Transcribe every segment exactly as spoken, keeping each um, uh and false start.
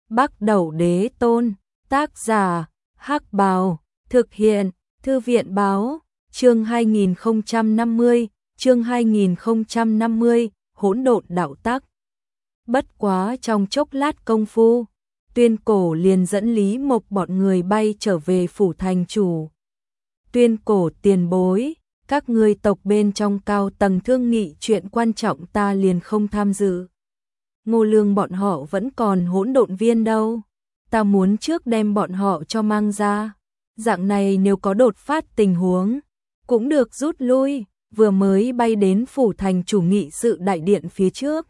Bắc Đẩu Đế Tôn, tác giả, Hắc Bào, thực hiện, Thư viện báo, chương hai nghìn không trăm năm mươi, chương hai nghìn không trăm năm mươi, hỗn độn đạo tắc. Bất quá trong chốc lát công phu, Tuyên Cổ liền dẫn Lý Mộc bọn người bay trở về phủ thành chủ. Tuyên Cổ tiền bối, các ngươi tộc bên trong cao tầng thương nghị chuyện quan trọng ta liền không tham dự. Ngô Lương bọn họ vẫn còn hỗn độn viên đâu, ta muốn trước đem bọn họ cho mang ra, dạng này nếu có đột phát tình huống, cũng được rút lui, vừa mới bay đến phủ thành chủ nghị sự đại điện phía trước.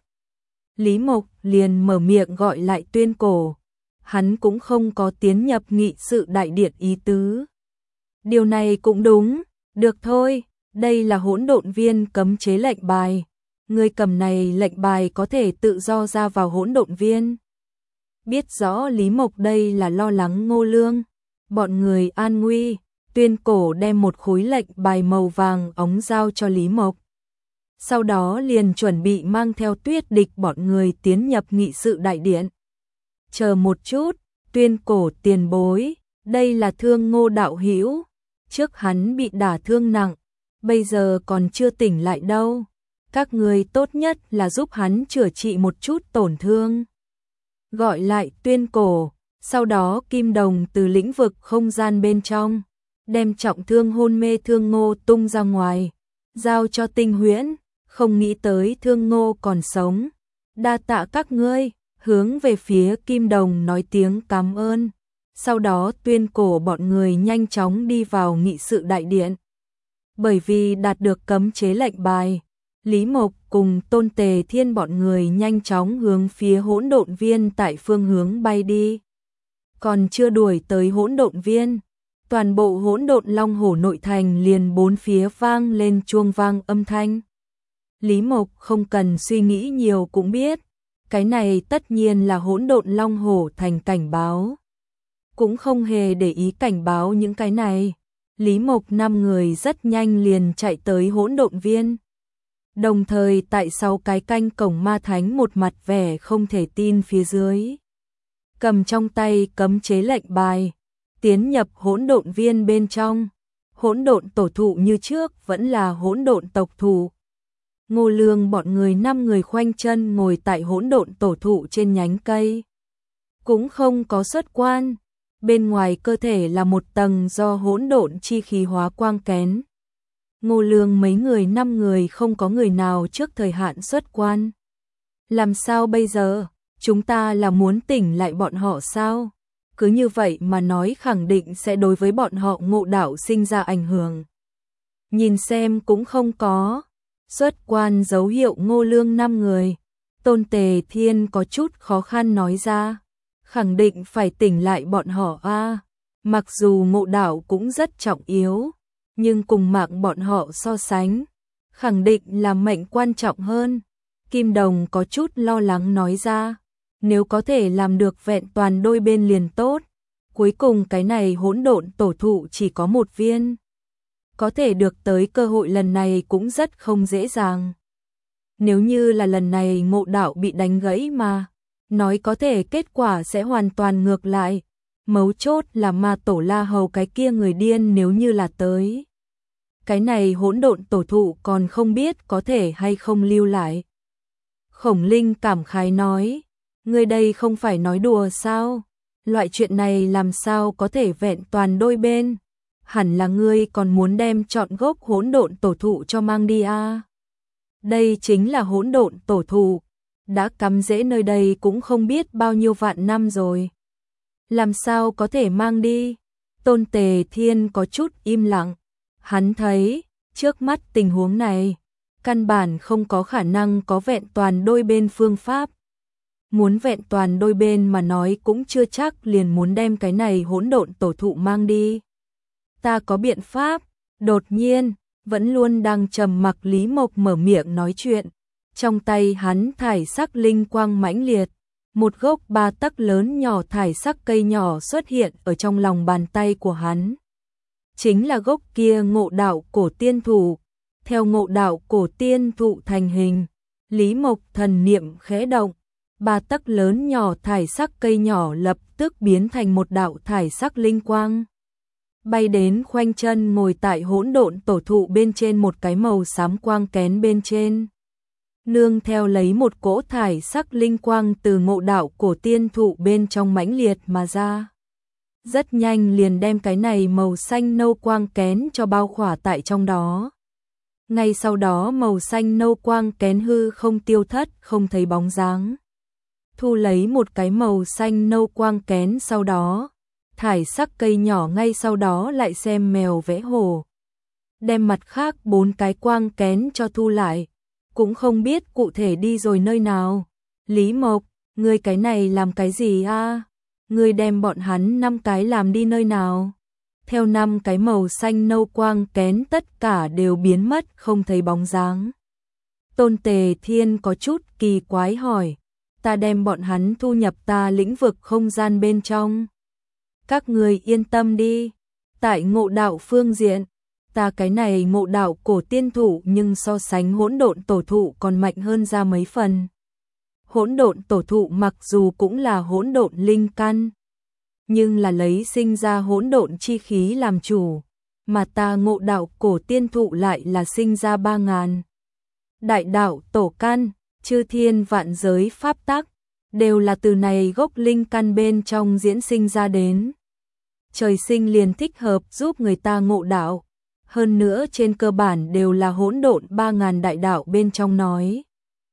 Lý Mộc liền mở miệng gọi lại Tuyên Cổ, hắn cũng không có tiến nhập nghị sự đại điện ý tứ. Điều này cũng đúng, được thôi, đây là hỗn độn viên cấm chế lệnh bài. Người cầm này lệnh bài có thể tự do ra vào hỗn độn viên. Biết rõ Lý Mộc đây là lo lắng Ngô Lương, bọn người an nguy, Tuyên Cổ đem một khối lệnh bài màu vàng óng giao cho Lý Mộc. Sau đó liền chuẩn bị mang theo Tuyết Địch bọn người tiến nhập nghị sự đại điện. Chờ một chút, Tuyên Cổ tiền bối, đây là thương Ngô đạo hữu, trước hắn bị đả thương nặng, bây giờ còn chưa tỉnh lại đâu. Các người tốt nhất là giúp hắn chữa trị một chút tổn thương. Gọi lại Tuyên Cổ, sau đó Kim Đồng từ lĩnh vực không gian bên trong, đem trọng thương hôn mê Thương Ngô tung ra ngoài, giao cho Tinh Huyễn, không nghĩ tới Thương Ngô còn sống. Đa tạ các ngươi, hướng về phía Kim Đồng nói tiếng cảm ơn. Sau đó Tuyên Cổ bọn người nhanh chóng đi vào nghị sự đại điện. Bởi vì đạt được cấm chế lệnh bài, Lý Mộc cùng Tôn Tề Thiên bọn người nhanh chóng hướng phía hỗn độn viên tại phương hướng bay đi. Còn chưa đuổi tới hỗn độn viên, toàn bộ hỗn độn Long Hổ nội thành liền bốn phía vang lên chuông vang âm thanh. Lý Mộc không cần suy nghĩ nhiều cũng biết, cái này tất nhiên là hỗn độn Long Hổ thành cảnh báo. Cũng không hề để ý cảnh báo những cái này, Lý Mộc năm người rất nhanh liền chạy tới hỗn độn viên. Đồng thời tại sau cái canh cổng ma thánh một mặt vẻ không thể tin phía dưới. Cầm trong tay cấm chế lệnh bài, tiến nhập hỗn độn viên bên trong. Hỗn độn tổ thụ như trước vẫn là hỗn độn tộc thụ. Ngô Lương bọn người năm người khoanh chân ngồi tại hỗn độn tổ thụ trên nhánh cây. Cũng không có xuất quan, bên ngoài cơ thể là một tầng do hỗn độn chi khí hóa quang kén. Ngô Lương mấy người năm người không có người nào trước thời hạn xuất quan. Làm sao bây giờ? Chúng ta là muốn tỉnh lại bọn họ sao? Cứ như vậy mà nói khẳng định sẽ đối với bọn họ ngộ đạo sinh ra ảnh hưởng. Nhìn xem cũng không có. Xuất quan dấu hiệu Ngô Lương năm người. Tôn Tề Thiên có chút khó khăn nói ra. Khẳng định phải tỉnh lại bọn họ a. Mặc dù ngộ đạo cũng rất trọng yếu, nhưng cùng mạng bọn họ so sánh, khẳng định là mệnh quan trọng hơn. Kim Đồng có chút lo lắng nói ra, nếu có thể làm được vẹn toàn đôi bên liền tốt. Cuối cùng cái này hỗn độn tổ thụ chỉ có một viên. Có thể được tới cơ hội lần này cũng rất không dễ dàng. Nếu như là lần này ngộ đạo bị đánh gãy mà, nói có thể kết quả sẽ hoàn toàn ngược lại. Mấu chốt là ma tổ La Hầu cái kia người điên nếu như là tới. Cái này hỗn độn tổ thụ còn không biết có thể hay không lưu lại. Khổng Linh cảm khái nói, ngươi đây không phải nói đùa sao? Loại chuyện này làm sao có thể vẹn toàn đôi bên? Hẳn là ngươi còn muốn đem trọn gốc hỗn độn tổ thụ cho mang đi à? Đây chính là hỗn độn tổ thụ, đã cắm rễ nơi đây cũng không biết bao nhiêu vạn năm rồi. Làm sao có thể mang đi? Tôn Tề Thiên có chút im lặng. Hắn thấy, trước mắt tình huống này, căn bản không có khả năng có vẹn toàn đôi bên phương pháp. Muốn vẹn toàn đôi bên mà nói cũng chưa chắc liền muốn đem cái này hỗn độn tổ thụ mang đi. Ta có biện pháp. Đột nhiên, vẫn luôn đang trầm mặc Lý Mộc mở miệng nói chuyện. Trong tay hắn thải sắc linh quang mãnh liệt. Một gốc ba tấc lớn nhỏ thải sắc cây nhỏ xuất hiện ở trong lòng bàn tay của hắn. Chính là gốc kia ngộ đạo cổ tiên thụ. Theo ngộ đạo cổ tiên thụ thành hình, Lý Mộc thần niệm khẽ động, Ba tấc lớn nhỏ thải sắc cây nhỏ lập tức biến thành một đạo thải sắc linh quang. Bay đến khoanh chân ngồi tại hỗn độn tổ thụ bên trên một cái màu xám quang kén bên trên. Nương theo lấy một cỗ thải sắc linh quang từ ngộ đạo cổ tiên thụ bên trong mãnh liệt mà ra. Rất nhanh liền đem cái này màu xanh nâu quang kén cho bao khỏa tại trong đó. Ngay sau đó màu xanh nâu quang kén hư không tiêu thất, không thấy bóng dáng. Thu lấy một cái màu xanh nâu quang kén sau đó, thải sắc cây nhỏ ngay sau đó lại xem mèo vẽ hổ. Đem mặt khác bốn cái quang kén cho thu lại, cũng không biết cụ thể đi rồi nơi nào. Lý Mộc, ngươi cái này làm cái gì a? Ngươi đem bọn hắn năm cái làm đi nơi nào? Theo năm cái màu xanh nâu quang kén tất cả đều biến mất không thấy bóng dáng. Tôn Tề Thiên có chút kỳ quái hỏi, ta đem bọn hắn thu nhập ta lĩnh vực không gian bên trong. Các người yên tâm đi, tại ngộ đạo phương diện, ta cái này ngộ đạo cổ tiên thụ nhưng so sánh hỗn độn tổ thụ còn mạnh hơn ra mấy phần. Hỗn độn tổ thụ mặc dù cũng là hỗn độn linh căn, nhưng là lấy sinh ra hỗn độn chi khí làm chủ, mà ta ngộ đạo cổ tiên thụ lại là sinh ra ba ngàn. Đại đạo tổ căn, chư thiên vạn giới pháp tắc, đều là từ này gốc linh căn bên trong diễn sinh ra đến. Trời sinh liền thích hợp giúp người ta ngộ đạo, hơn nữa trên cơ bản đều là hỗn độn ba ngàn đại đạo bên trong nói.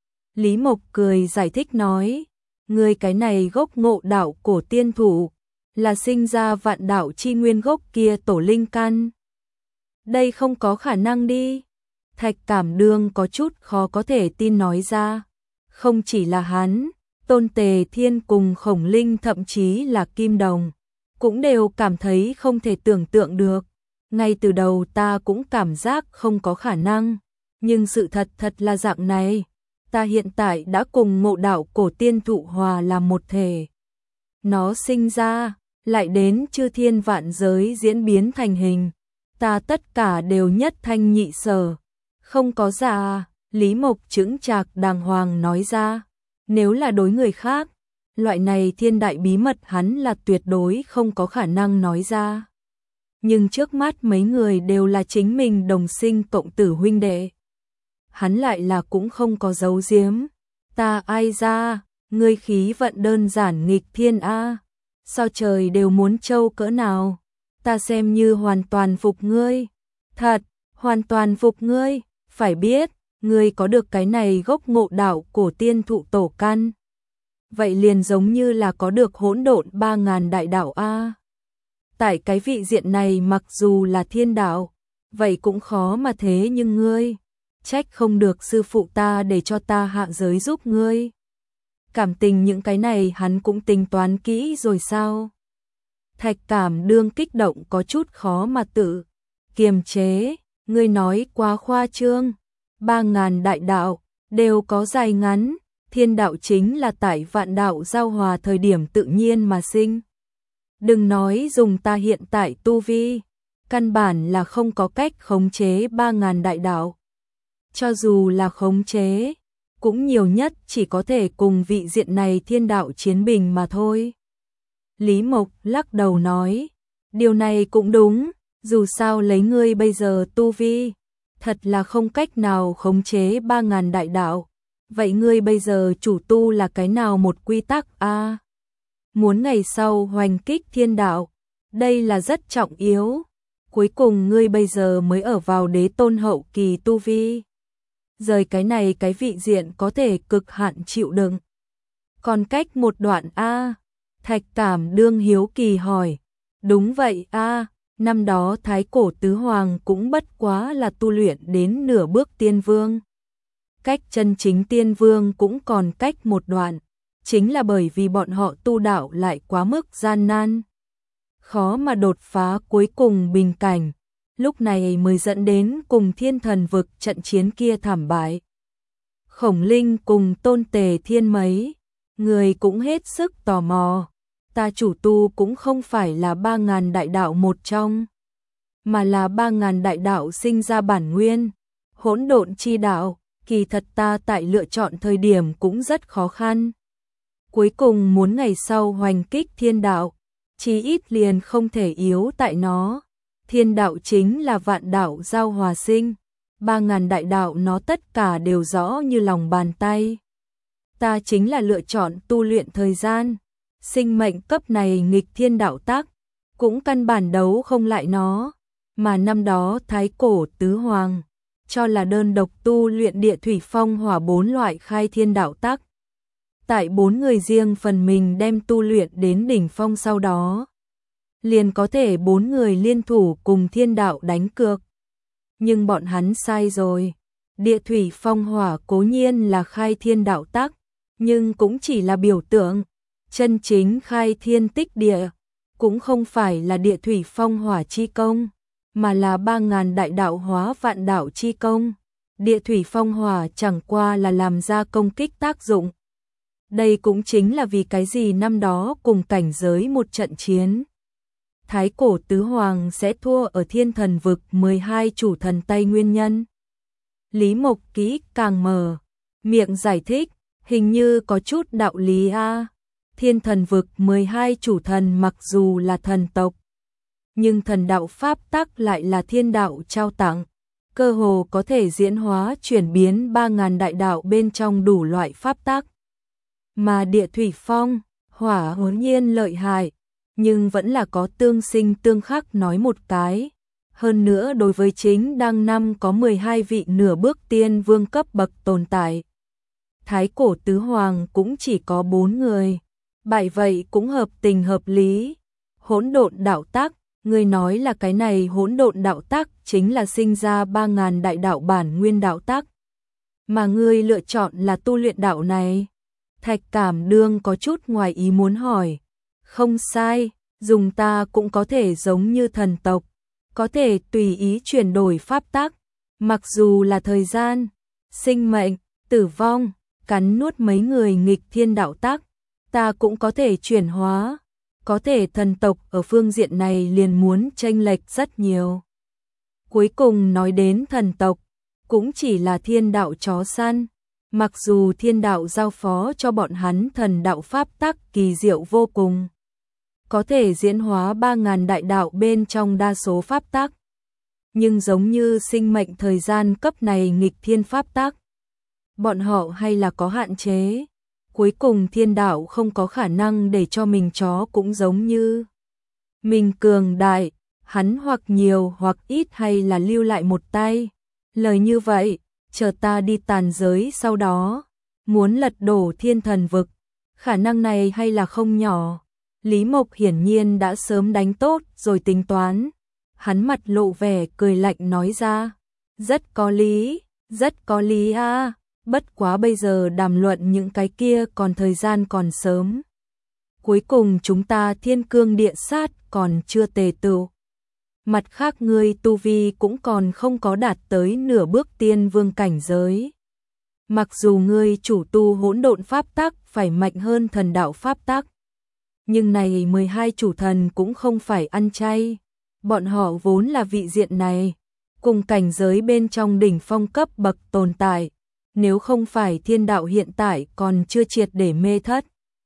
Lý Mộc cười giải thích nói, người cái này gốc ngộ đạo cổ tiên thủ, là sinh ra vạn đạo chi nguyên gốc kia tổ linh căn. Đây không có khả năng đi. Thạch Cảm Đương có chút khó có thể tin nói ra. Không chỉ là hắn, Tôn Tề Thiên cùng Khổng Linh thậm chí là Kim Đồng, cũng đều cảm thấy không thể tưởng tượng được. Ngay từ đầu ta cũng cảm giác không có khả năng, nhưng sự thật thật là dạng này. Ta hiện tại đã cùng ngộ đạo cổ tiên thụ hòa làm một thể. Nó sinh ra, lại đến chư thiên vạn giới diễn biến thành hình. Ta tất cả đều nhất thanh nhị sở. Không có giả, Lý Mộc chững chạc đàng hoàng nói ra. Nếu là đối người khác, loại này thiên đại bí mật hắn là tuyệt đối không có khả năng nói ra. Nhưng trước mắt mấy người đều là chính mình đồng sinh cộng tử huynh đệ. Hắn lại là cũng không có giấu giếm. Ta ai ra, ngươi khí vận đơn giản nghịch thiên a, sao trời đều muốn trâu cỡ nào. Ta xem như hoàn toàn phục ngươi. Thật, hoàn toàn phục ngươi. Phải biết, ngươi có được cái này gốc ngộ đạo cổ tiên thụ tổ căn. Vậy liền giống như là có được hỗn độn ba ngàn đại đạo a. Tại cái vị diện này mặc dù là thiên đạo, vậy cũng khó mà thế nhưng ngươi, trách không được sư phụ ta để cho ta hạ giới giúp ngươi. Cảm tình những cái này hắn cũng tính toán kỹ rồi sao? Thạch Cảm Đương kích động có chút khó mà tự kiềm chế, ngươi nói quá khoa trương, ba ngàn đại đạo, đều có dài ngắn, thiên đạo chính là tại vạn đạo giao hòa thời điểm tự nhiên mà sinh. Đừng nói dùng ta hiện tại tu vi, căn bản là không có cách khống chế ba ngàn đại đạo. Cho dù là khống chế, cũng nhiều nhất chỉ có thể cùng vị diện này thiên đạo chiến bình mà thôi. Lý Mộc lắc đầu nói, điều này cũng đúng, dù sao lấy ngươi bây giờ tu vi, thật là không cách nào khống chế ba ngàn đại đạo. Vậy ngươi bây giờ chủ tu là cái nào một quy tắc a? À, muốn ngày sau hoành kích thiên đạo, đây là rất trọng yếu. Cuối cùng ngươi bây giờ mới ở vào đế tôn hậu kỳ tu vi. Rời cái này cái vị diện có thể cực hạn chịu đựng. Còn cách một đoạn a? À, Thạch Cảm Đương hiếu kỳ hỏi. Đúng vậy a, à, năm đó Thái Cổ Tứ Hoàng cũng bất quá là tu luyện đến nửa bước tiên vương. Cách chân chính tiên vương cũng còn cách một đoạn, chính là bởi vì bọn họ tu đạo lại quá mức gian nan, khó mà đột phá cuối cùng bình cảnh, lúc này mới dẫn đến cùng Thiên Thần Vực trận chiến kia thảm bại. Khổng Linh cùng Tôn Tề Thiên mấy người cũng hết sức tò mò, ta chủ tu cũng không phải là ba ngàn đại đạo một trong, mà là ba ngàn đại đạo sinh ra bản nguyên, hỗn độn chi đạo. Kỳ thật ta tại lựa chọn thời điểm cũng rất khó khăn. cuối cùng muốn ngày sau hoành kích thiên đạo, chí ít liền không thể yếu tại nó. Thiên đạo chính là vạn đạo giao hòa sinh, ba ngàn đại đạo nó tất cả đều rõ như lòng bàn tay. Ta chính là lựa chọn tu luyện thời gian, sinh mệnh cấp này nghịch thiên đạo tắc, cũng căn bản đấu không lại nó, mà năm đó thái cổ tứ hoàng cho là đơn độc tu luyện địa thủy phong hỏa bốn loại khai thiên đạo tắc. Tại bốn người riêng phần mình đem tu luyện đến đỉnh phong sau đó, liền có thể bốn người liên thủ cùng thiên đạo đánh cược. Nhưng bọn hắn sai rồi, địa thủy phong hỏa cố nhiên là khai thiên đạo tắc, nhưng cũng chỉ là biểu tượng, chân chính khai thiên tích địa, cũng không phải là địa thủy phong hỏa chi công, mà là ba ngàn đại đạo hóa vạn đạo chi công. Địa thủy phong hỏa chẳng qua là làm ra công kích tác dụng. Đây cũng chính là vì cái gì năm đó cùng cảnh giới một trận chiến, thái cổ tứ hoàng sẽ thua ở thiên thần vực mười hai chủ thần Tây nguyên nhân. Lý Mộc kỹ càng mở miệng giải thích, hình như có chút đạo lý a. Thiên thần vực mười hai chủ thần mặc dù là thần tộc, nhưng thần đạo pháp tắc lại là thiên đạo trao tặng, cơ hồ có thể diễn hóa chuyển biến ba ngàn đại đạo bên trong đủ loại pháp tắc. Mà địa thủy phong, hỏa hồn nhiên lợi hại, nhưng vẫn là có tương sinh tương khắc nói một cái. Hơn nữa đối với chính đăng năm có mười hai vị nửa bước tiên vương cấp bậc tồn tại. Thái cổ tứ hoàng cũng chỉ có bốn người, bởi vậy cũng hợp tình hợp lý. Hỗn độn đạo tắc, người nói là cái này hỗn độn đạo tắc chính là sinh ra ba ngàn đại đạo bản nguyên đạo tắc. Mà ngươi lựa chọn là tu luyện đạo này. Thạch Cảm Đương có chút ngoài ý muốn hỏi. Không sai, dùng ta cũng có thể giống như thần tộc, có thể tùy ý chuyển đổi pháp tắc, mặc dù là thời gian, sinh mệnh, tử vong, cắn nuốt mấy người nghịch thiên đạo tắc, ta cũng có thể chuyển hóa. Có thể thần tộc ở phương diện này liền muốn chênh lệch rất nhiều. Cuối cùng nói đến thần tộc, cũng chỉ là thiên đạo chó săn. Mặc dù thiên đạo giao phó cho bọn hắn thần đạo pháp tắc kỳ diệu vô cùng, có thể diễn hóa ba ngàn đại đạo bên trong đa số pháp tắc, nhưng giống như sinh mệnh thời gian cấp này nghịch thiên pháp tắc, bọn họ hay là có hạn chế. Cuối cùng thiên đạo không có khả năng để cho mình chó cũng giống như mình cường đại, hắn hoặc nhiều hoặc ít hay là lưu lại một tay. Lời như vậy, chờ ta đi tàn giới sau đó, muốn lật đổ thiên thần vực, khả năng này hay là không nhỏ. Lý Mộc hiển nhiên đã sớm đánh tốt rồi tính toán. Hắn mặt lộ vẻ cười lạnh nói ra, rất có lý, rất có lý a. Bất quá bây giờ đàm luận những cái kia còn thời gian còn sớm. Cuối cùng chúng ta thiên cương địa sát còn chưa tề tựu. Mặt khác ngươi tu vi cũng còn không có đạt tới nửa bước tiên vương cảnh giới. Mặc dù ngươi chủ tu hỗn độn pháp tắc phải mạnh hơn thần đạo pháp tắc, nhưng này mười hai chủ thần cũng không phải ăn chay. Bọn họ vốn là vị diện này, cùng cảnh giới bên trong đỉnh phong cấp bậc tồn tại. Nếu không phải thiên đạo hiện tại còn chưa triệt để mê thất,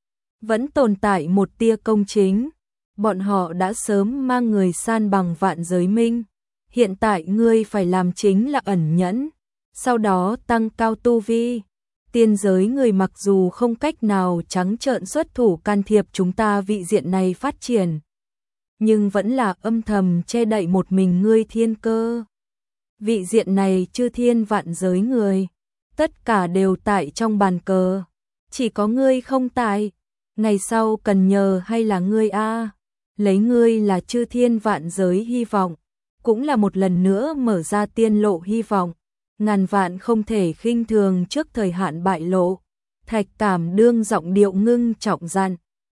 vẫn tồn tại một tia công chính, bọn họ đã sớm mang người san bằng vạn giới minh. Hiện tại ngươi phải làm chính là ẩn nhẫn, sau đó tăng cao tu vi. Tiên giới người mặc dù không cách nào trắng trợn xuất thủ can thiệp chúng ta vị diện này phát triển, nhưng vẫn là âm thầm che đậy một mình ngươi thiên cơ. Vị diện này chư thiên vạn giới người, tất cả đều tại trong bàn cờ, chỉ có ngươi không tại. Ngày sau cần nhờ hay là ngươi a? Lấy ngươi là chư thiên vạn giới hy vọng, cũng là một lần nữa mở ra tiên lộ hy vọng, ngàn vạn không thể khinh thường trước thời hạn bại lộ. Thạch Cảm Đương giọng điệu ngưng trọng dặn,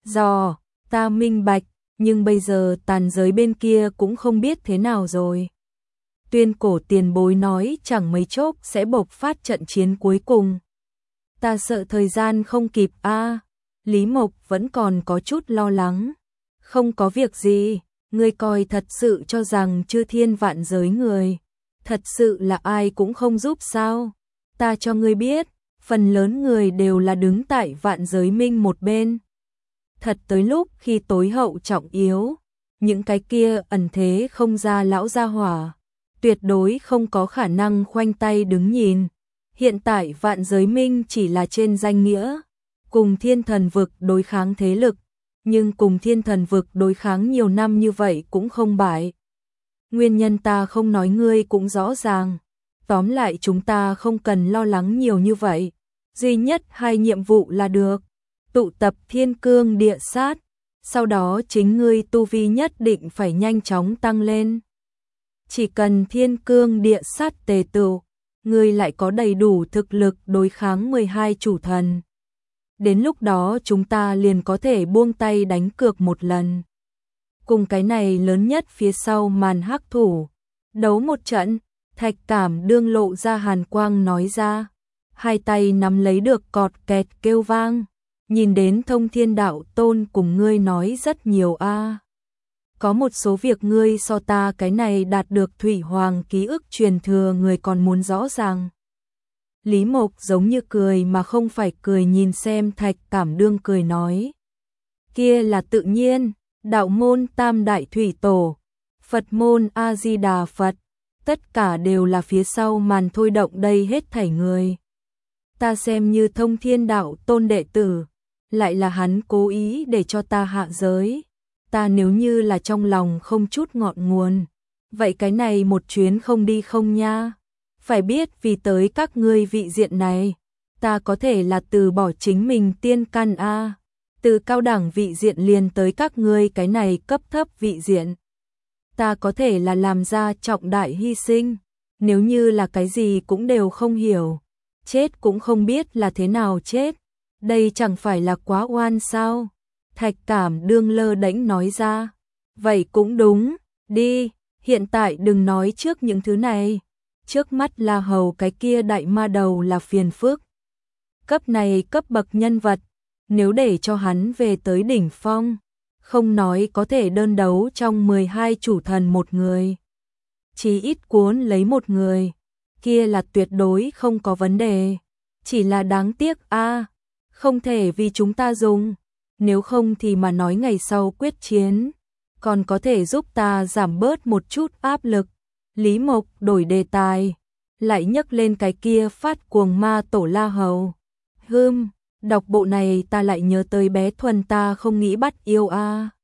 do ta minh bạch, nhưng bây giờ tàn giới bên kia cũng không biết thế nào rồi. Tuyên cổ tiền bối nói chẳng mấy chốc sẽ bộc phát trận chiến cuối cùng. Ta sợ thời gian không kịp a. Lý Mộc vẫn còn có chút lo lắng. Không có việc gì, ngươi coi thật sự cho rằng chư thiên vạn giới người, thật sự là ai cũng không giúp sao? Ta cho ngươi biết, phần lớn người đều là đứng tại vạn giới minh một bên. Thật tới lúc khi tối hậu trọng yếu, những cái kia ẩn thế không ra lão gia hỏa, tuyệt đối không có khả năng khoanh tay đứng nhìn. Hiện tại vạn giới minh chỉ là trên danh nghĩa, cùng thiên thần vực đối kháng thế lực, nhưng cùng thiên thần vực đối kháng nhiều năm như vậy cũng không bại. Nguyên nhân ta không nói ngươi cũng rõ ràng, tóm lại chúng ta không cần lo lắng nhiều như vậy, duy nhất hai nhiệm vụ là được, tụ tập thiên cương địa sát, sau đó chính ngươi tu vi nhất định phải nhanh chóng tăng lên. Chỉ cần thiên cương địa sát tề tựu, ngươi lại có đầy đủ thực lực đối kháng mười hai chủ thần. Đến lúc đó chúng ta liền có thể buông tay đánh cược một lần. Cùng cái này lớn nhất phía sau màn hắc thủ, đấu một trận, Thạch Cảm Đương lộ ra hàn quang nói ra, hai tay nắm lấy được cọt kẹt kêu vang, nhìn đến Thông Thiên Đạo Tôn cùng ngươi nói rất nhiều a. Có một số việc ngươi so ta cái này đạt được Thủy Hoàng ký ức truyền thừa người còn muốn rõ ràng. Lý Mộc giống như cười mà không phải cười nhìn xem Thạch Cảm Đương cười nói. Kia là tự nhiên, đạo môn Tam Đại Thủy Tổ, Phật môn A-di-đà Phật, tất cả đều là phía sau màn thôi động đây hết thảy người. Ta xem như Thông Thiên Đạo Tôn đệ tử, lại là hắn cố ý để cho ta hạ giới. Ta nếu như là trong lòng không chút ngọn nguồn, vậy cái này một chuyến không đi không nha. Phải biết vì tới các ngươi vị diện này, ta có thể là từ bỏ chính mình tiên căn a, từ cao đẳng vị diện liền tới các ngươi cái này cấp thấp vị diện. Ta có thể là làm ra trọng đại hy sinh, nếu như là cái gì cũng đều không hiểu, chết cũng không biết là thế nào chết, đây chẳng phải là quá oan sao? Thạch Cảm Đương lơ đễnh nói ra, vậy cũng đúng, đi, hiện tại đừng nói trước những thứ này. Trước mắt La Hầu cái kia đại ma đầu là phiền phức. Cấp này cấp bậc nhân vật, nếu để cho hắn về tới đỉnh phong, không nói có thể đơn đấu trong mười hai chủ thần một người, chỉ ít cuốn lấy một người, kia là tuyệt đối không có vấn đề. Chỉ là đáng tiếc a, không thể vì chúng ta dùng, nếu không thì mà nói ngày sau quyết chiến, còn có thể giúp ta giảm bớt một chút áp lực. Lý Mộc đổi đề tài, lại nhấc lên cái kia phát cuồng ma tổ La Hầu. Hừm, đọc bộ này ta lại nhớ tới bé Thuần ta không nghĩ bắt yêu a.